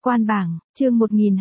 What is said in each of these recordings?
Quan bảng, chương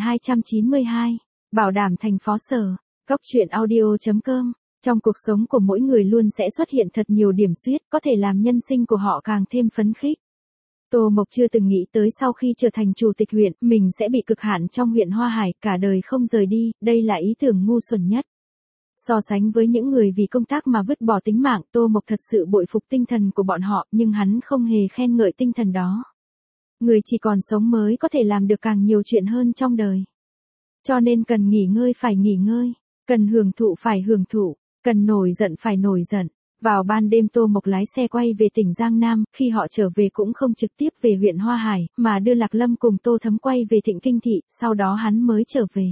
1292, bảo đảm thành phó sở. Góc truyện audio.com. Trong cuộc sống của mỗi người luôn sẽ xuất hiện thật nhiều điểm xuyết, có thể làm nhân sinh của họ càng thêm phấn khích. Tô Mộc chưa từng nghĩ tới sau khi trở thành chủ tịch huyện, mình sẽ bị cực hạn trong huyện Hoa Hải, cả đời không rời đi, đây là ý tưởng ngu xuẩn nhất. So sánh với những người vì công tác mà vứt bỏ tính mạng, Tô Mộc thật sự bội phục tinh thần của bọn họ, nhưng hắn không hề khen ngợi tinh thần đó. Người chỉ còn sống mới có thể làm được càng nhiều chuyện hơn trong đời. Cho nên cần nghỉ ngơi phải nghỉ ngơi, cần hưởng thụ phải hưởng thụ, cần nổi giận phải nổi giận. Vào ban đêm Tô Mộc lái xe quay về tỉnh Giang Nam, khi họ trở về cũng không trực tiếp về huyện Hoa Hải, mà đưa Lạc Lâm cùng Tô Thấm quay về Thịnh Kinh Thị, sau đó hắn mới trở về.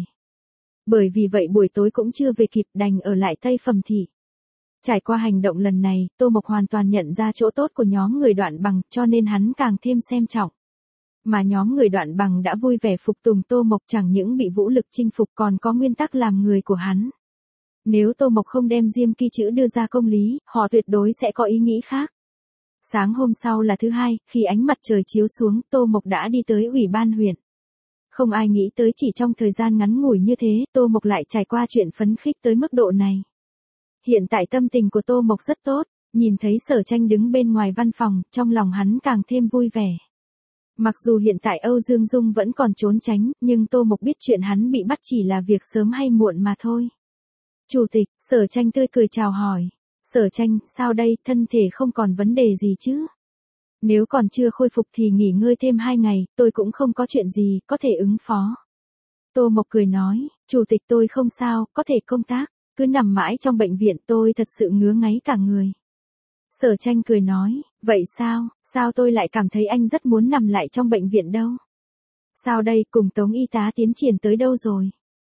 Bởi vì vậy buổi tối cũng chưa về kịp, đành ở lại Tây Phẩm Thị. Trải qua hành động lần này, Tô Mộc hoàn toàn nhận ra chỗ tốt của nhóm người Đoạn Bằng, cho nên hắn càng thêm xem trọng. Mà nhóm người Đoạn Bằng đã vui vẻ phục tùng Tô Mộc, chẳng những bị vũ lực chinh phục còn có nguyên tắc làm người của hắn. Nếu Tô Mộc không đem Diêm Ki chữ đưa ra công lý, họ tuyệt đối sẽ có ý nghĩ khác. Sáng hôm sau là thứ hai, khi ánh mặt trời chiếu xuống, Tô Mộc đã đi tới ủy ban huyện. Không ai nghĩ tới chỉ trong thời gian ngắn ngủi như thế, Tô Mộc lại trải qua chuyện phấn khích tới mức độ này. Hiện tại tâm tình của Tô Mộc rất tốt, nhìn thấy Sở Tranh đứng bên ngoài văn phòng, trong lòng hắn càng thêm vui vẻ. Mặc dù hiện tại Âu Dương Dung vẫn còn trốn tránh, nhưng Tô Mộc biết chuyện hắn bị bắt chỉ là việc sớm hay muộn mà thôi. Chủ tịch, Sở Tranh tươi cười chào hỏi. Sở Tranh, sao đây, thân thể không còn vấn đề gì chứ? Nếu còn chưa khôi phục thì nghỉ ngơi thêm 2 ngày, tôi cũng không có chuyện gì, có thể ứng phó. Tô Mộc cười nói, chủ tịch tôi không sao, có thể công tác, cứ nằm mãi trong bệnh viện tôi thật sự ngứa ngáy cả người. Sở Tranh cười nói, vậy sao tôi lại cảm thấy anh rất muốn nằm lại trong bệnh viện đâu? Sao đây, cùng Tống y tá tiến triển tới đâu rồi?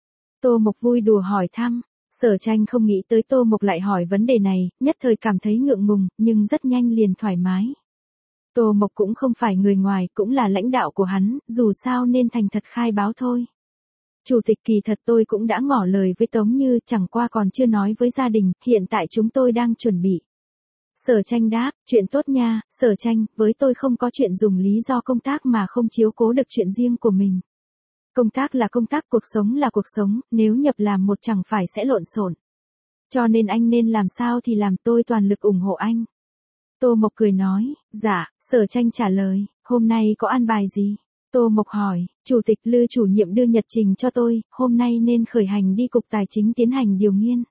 Tô Mộc vui đùa hỏi thăm. Sở Tranh không nghĩ tới Tô Mộc lại hỏi vấn đề này, nhất thời cảm thấy ngượng ngùng, nhưng rất nhanh liền thoải mái. Tô Mộc cũng không phải người ngoài, cũng là lãnh đạo của hắn, dù sao nên thành thật khai báo thôi. Chủ tịch, kỳ thật tôi cũng đã ngỏ lời với Tống Như, chẳng qua còn chưa nói với gia đình, hiện tại chúng tôi đang chuẩn bị. Sở Tranh đáp, chuyện tốt nha, Sở Tranh, với tôi không có chuyện dùng lý do công tác mà không chiếu cố được chuyện riêng của mình. Công tác là công tác, cuộc sống là cuộc sống, nếu nhập làm một chẳng phải sẽ lộn xộn. Cho nên anh nên làm sao thì làm, tôi toàn lực ủng hộ anh. Tô Mộc cười nói, dạ, Sở Tranh trả lời, hôm nay có an bài gì? Tô Mộc hỏi, chủ tịch, Lư chủ nhiệm đưa nhật trình cho tôi, hôm nay nên khởi hành đi Cục Tài chính tiến hành điều nghiên.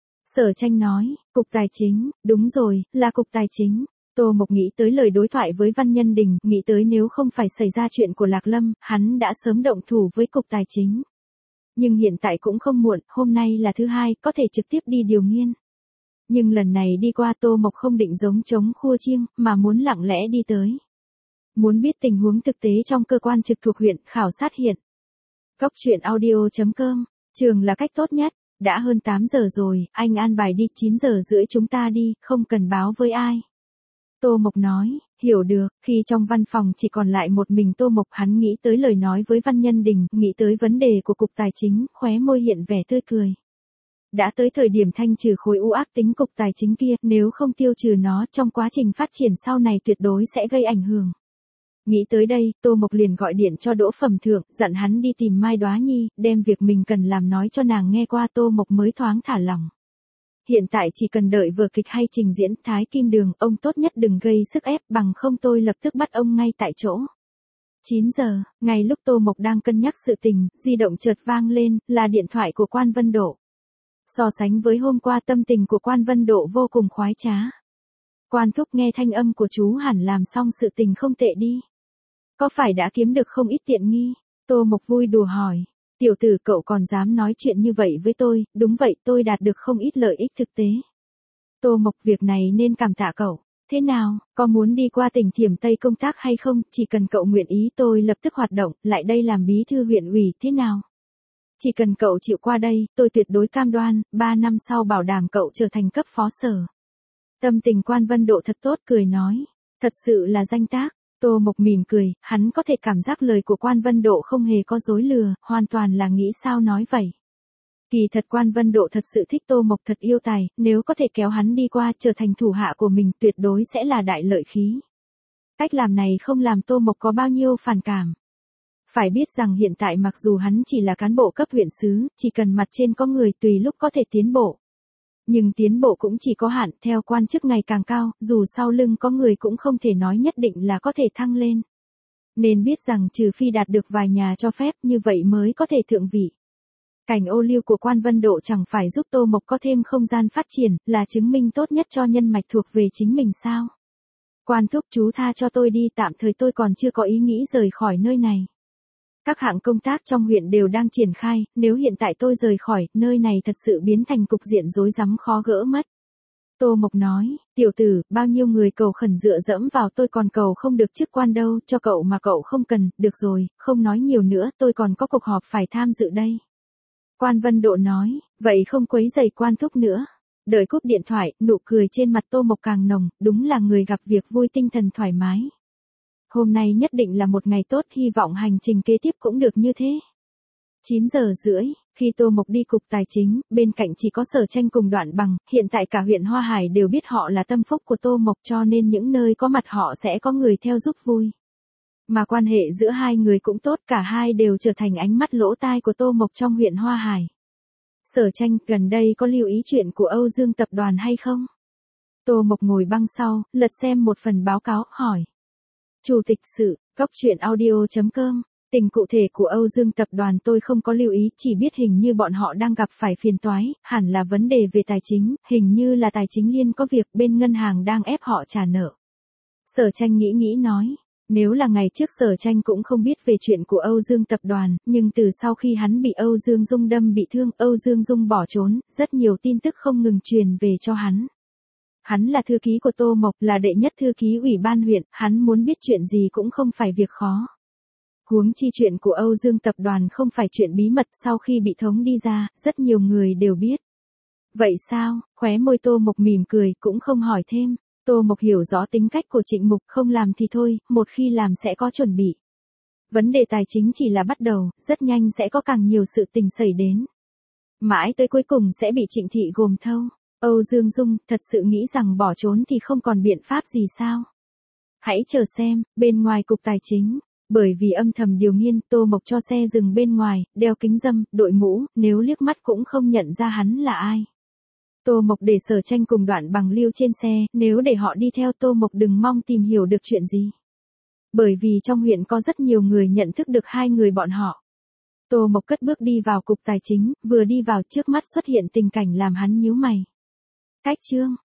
Sở Tranh nói, Cục Tài chính, đúng rồi, là Cục Tài chính. Tô Mộc nghĩ tới lời đối thoại với Văn Nhân Đình, nghĩ tới nếu không phải xảy ra chuyện của Lạc Lâm, hắn đã sớm động thủ với Cục Tài chính. Nhưng hiện tại cũng không muộn, hôm nay là thứ hai, có thể trực tiếp đi điều nghiên. Nhưng lần này đi qua Tô Mộc không định giống trống khua chiêng, mà muốn lặng lẽ đi tới. Muốn biết tình huống thực tế trong cơ quan trực thuộc huyện, khảo sát hiện. Góc truyện audio.com, trường là cách tốt nhất. Đã hơn 8 giờ rồi, anh an bài đi, 9 giờ rưỡi chúng ta đi, không cần báo với ai. Tô Mộc nói, hiểu được, khi trong văn phòng chỉ còn lại một mình Tô Mộc, hắn nghĩ tới lời nói với Văn Nhân Đình, nghĩ tới vấn đề của Cục Tài chính, khóe môi hiện vẻ tươi cười. Đã tới thời điểm thanh trừ khối u ác tính Cục Tài chính kia, nếu không tiêu trừ nó trong quá trình phát triển sau này tuyệt đối sẽ gây ảnh hưởng. Nghĩ tới đây, Tô Mộc liền gọi điện cho Đỗ Phẩm Thượng, dặn hắn đi tìm Mai Đóa Nhi, đem việc mình cần làm nói cho nàng nghe qua, Tô Mộc mới thoáng thả lòng. Hiện tại chỉ cần đợi vở kịch hay trình diễn Thái Kim Đường, ông tốt nhất đừng gây sức ép, bằng không tôi lập tức bắt ông ngay tại chỗ. 9 giờ, ngay lúc Tô Mộc đang cân nhắc sự tình, di động chợt vang lên, là điện thoại của Quan Vân Độ. So sánh với hôm qua, tâm tình của Quan Vân Độ vô cùng khoái trá. Quan thúc, nghe thanh âm của chú hẳn làm xong sự tình không tệ đi. Có phải đã kiếm được không ít tiện nghi? Tô Mộc vui đùa hỏi. Tiểu tử, cậu còn dám nói chuyện như vậy với tôi? Đúng vậy, tôi đạt được không ít lợi ích thực tế. Tô Mộc, việc này nên cảm tạ cậu. Thế nào, có muốn đi qua tỉnh Thiểm Tây công tác hay không? Chỉ cần cậu nguyện ý tôi lập tức hoạt động, lại đây làm bí thư huyện ủy, thế nào? Chỉ cần cậu chịu qua đây, tôi tuyệt đối cam đoan, 3 năm sau bảo đảm cậu trở thành cấp phó sở. Tâm tình Quan Vân Độ thật tốt, cười nói. Thật sự là danh tác. Tô Mộc mỉm cười, hắn có thể cảm giác lời của Quan Vân Độ không hề có dối lừa, hoàn toàn là nghĩ sao nói vậy. Kỳ thật Quan Vân Độ thật sự thích Tô Mộc, thật yêu tài, nếu có thể kéo hắn đi qua trở thành thủ hạ của mình tuyệt đối sẽ là đại lợi khí. Cách làm này không làm Tô Mộc có bao nhiêu phản cảm. Phải biết rằng hiện tại mặc dù hắn chỉ là cán bộ cấp huyện xứ, chỉ cần mặt trên có người tùy lúc có thể tiến bộ. Nhưng tiến bộ cũng chỉ có hạn, theo quan chức ngày càng cao, dù sau lưng có người cũng không thể nói nhất định là có thể thăng lên. Nên biết rằng trừ phi đạt được vài nhà cho phép như vậy mới có thể thượng vị. Cảnh ô liu của Quan Vân Độ chẳng phải giúp Tô Mộc có thêm không gian phát triển, là chứng minh tốt nhất cho nhân mạch thuộc về chính mình sao? Quan thúc chú tha cho tôi đi, tạm thời tôi còn chưa có ý nghĩ rời khỏi nơi này. Các hạng công tác trong huyện đều đang triển khai, nếu hiện tại tôi rời khỏi, nơi này thật sự biến thành cục diện rối rắm khó gỡ mất. Tô Mộc nói, tiểu tử, bao nhiêu người cầu khẩn dựa dẫm vào tôi còn cầu không được chức quan đâu, cho cậu mà cậu không cần, được rồi, không nói nhiều nữa, tôi còn có cuộc họp phải tham dự đây. Quan Vân Độ nói, vậy không quấy rầy quan thúc nữa. Đợi cúp điện thoại, nụ cười trên mặt Tô Mộc càng nồng, đúng là người gặp việc vui, tinh thần thoải mái. Hôm nay nhất định là một ngày tốt, hy vọng hành trình kế tiếp cũng được như thế. 9 giờ rưỡi, khi Tô Mộc đi cục tài chính, bên cạnh chỉ có Sở Tranh cùng Đoạn Bằng, hiện tại cả huyện Hoa Hải đều biết họ là tâm phúc của Tô Mộc, cho nên những nơi có mặt họ sẽ có người theo giúp vui. Mà quan hệ giữa hai người cũng tốt, cả hai đều trở thành ánh mắt lỗ tai của Tô Mộc trong huyện Hoa Hải. Sở Tranh, gần đây có lưu ý chuyện của Âu Dương tập đoàn hay không? Tô Mộc ngồi băng sau, lật xem một phần báo cáo, hỏi. Chủ tịch sự, Góc Truyện Audio.com. Tình cụ thể của Âu Dương tập đoàn tôi không có lưu ý, chỉ biết hình như bọn họ đang gặp phải phiền toái, hẳn là vấn đề về tài chính, hình như là Tài chính Liên có việc bên ngân hàng đang ép họ trả nợ. Sở Tranh nghĩ nói, nếu là ngày trước Sở Tranh cũng không biết về chuyện của Âu Dương tập đoàn, nhưng từ sau khi hắn bị Âu Dương Dung đâm bị thương, Âu Dương Dung bỏ trốn, rất nhiều tin tức không ngừng truyền về cho hắn. Hắn là thư ký của Tô Mộc, là đệ nhất thư ký ủy ban huyện, hắn muốn biết chuyện gì cũng không phải việc khó. Huống chi chuyện của Âu Dương tập đoàn không phải chuyện bí mật, sau khi bị thống đi ra, rất nhiều người đều biết. Vậy sao? Khóe môi Tô Mộc mỉm cười, cũng không hỏi thêm. Tô Mộc hiểu rõ tính cách của Trịnh Mục, không làm thì thôi, một khi làm sẽ có chuẩn bị. Vấn đề tài chính chỉ là bắt đầu, rất nhanh sẽ có càng nhiều sự tình xảy đến. Mãi tới cuối cùng sẽ bị Trịnh Thị gồm thâu. Âu Dương Dung thật sự nghĩ rằng bỏ trốn thì không còn biện pháp gì sao? Hãy chờ xem, bên ngoài cục tài chính. Bởi vì âm thầm điều nghiên, Tô Mộc cho xe dừng bên ngoài, đeo kính râm, đội mũ, nếu liếc mắt cũng không nhận ra hắn là ai. Tô Mộc để Sở Tranh cùng Đoạn Bằng lưu trên xe, nếu để họ đi theo Tô Mộc đừng mong tìm hiểu được chuyện gì. Bởi vì trong huyện có rất nhiều người nhận thức được hai người bọn họ. Tô Mộc cất bước đi vào cục tài chính, vừa đi vào trước mắt xuất hiện tình cảnh làm hắn nhíu mày. Cách chương